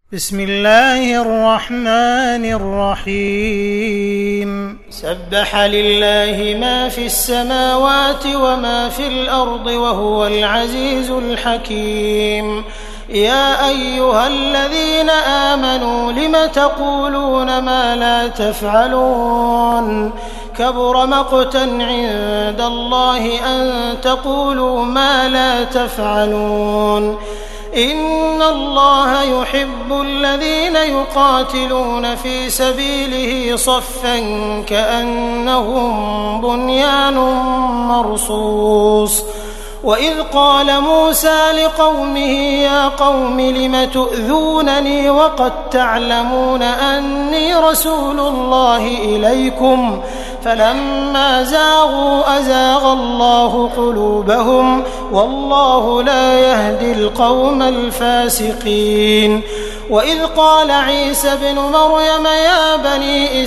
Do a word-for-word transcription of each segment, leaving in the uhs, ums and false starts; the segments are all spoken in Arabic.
بسم الله الرحمن الرحيم سبح لله ما في السماوات وما في الأرض وهو العزيز الحكيم يا أيها الذين آمنوا لم تقولون ما لا تفعلون كبر مقتا عند الله أن تقولوا ما لا تفعلون إن الله يحب الذين يقاتلون في سبيله صفا كأنهم بنيان مرصوص وإذ قال موسى لقومه يا قوم لم تؤذونني وقد تعلمون أني رسول الله إليكم فلما زاغوا أزاغ الله قلوبهم والله لا يهدي القوم الفاسقين وإذ قال عيسى ابن مريم يا بني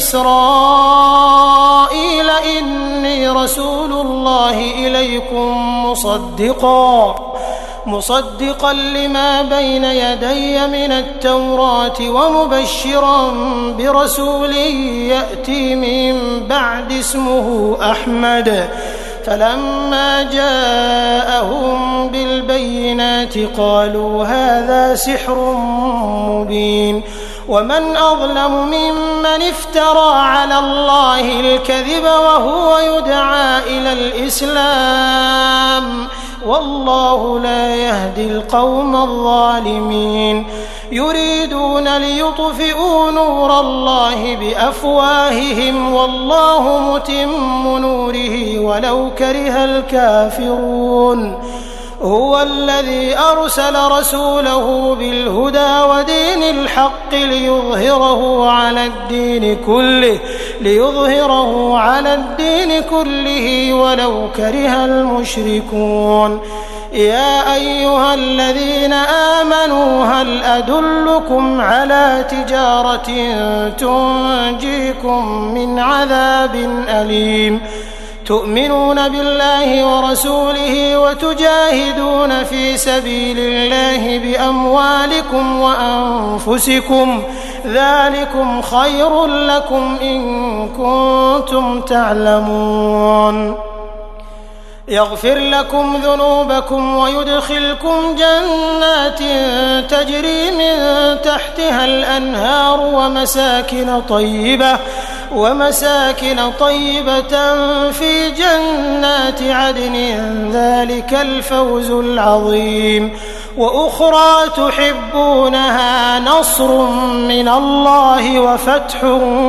إسرائيل إني رسول الله إليكم مصدقا مصدقا لما بين يدي من التوراة ومبشرا برسول يأتي من بعد اسمه أحمد فلما جاءهم بالبينات قالوا هذا سحر مبين ومن أظلم ممن افترى على الله الكذب وهو يدعى إلى الإسلام والله لا يهدي القوم الظالمين يريدون ليطفئوا نور الله بأفواههم والله متم نوره ولو كره الكافرون هو الذي أرسل رسوله بالهدى ودين الحق ليظهره على الدين كله ليظهره على الدين كله ولو كره المشركون يا أيها الذين آمنوا هل أدلكم على تجارة تنجيكم من عذاب أليم تؤمنون بالله ورسوله وتجاهدون في سبيل الله بأموالكم وأنفسكم ذلكم خير لكم إن كنتم تعلمون يغفر لكم ذنوبكم ويدخلكم جنات تجري من تحتها الأنهار ومساكن طيبة ومساكن طيبة في جنات عدن ذلك الفوز العظيم وأخرى تحبونها نصر من الله وفتح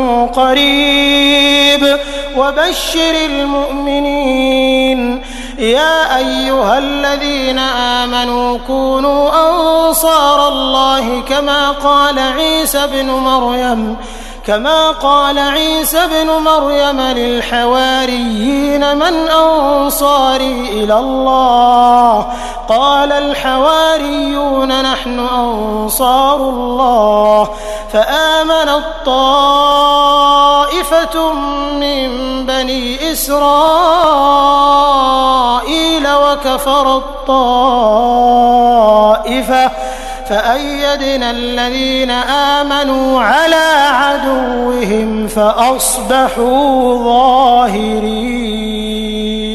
قريب وبشر المؤمنين يا أيها الذين آمنوا كونوا أنصار الله كما قال عيسى بن مريم كما قال عيسى بن مريم للحواريين من أنصاري إلى الله قال الحواريون نحن أنصار الله فآمنت طائفة من بني إسرائيل وكفرت طائفة فأيدنا الذين آمنوا على عدوهم فأصبحوا ظاهرين.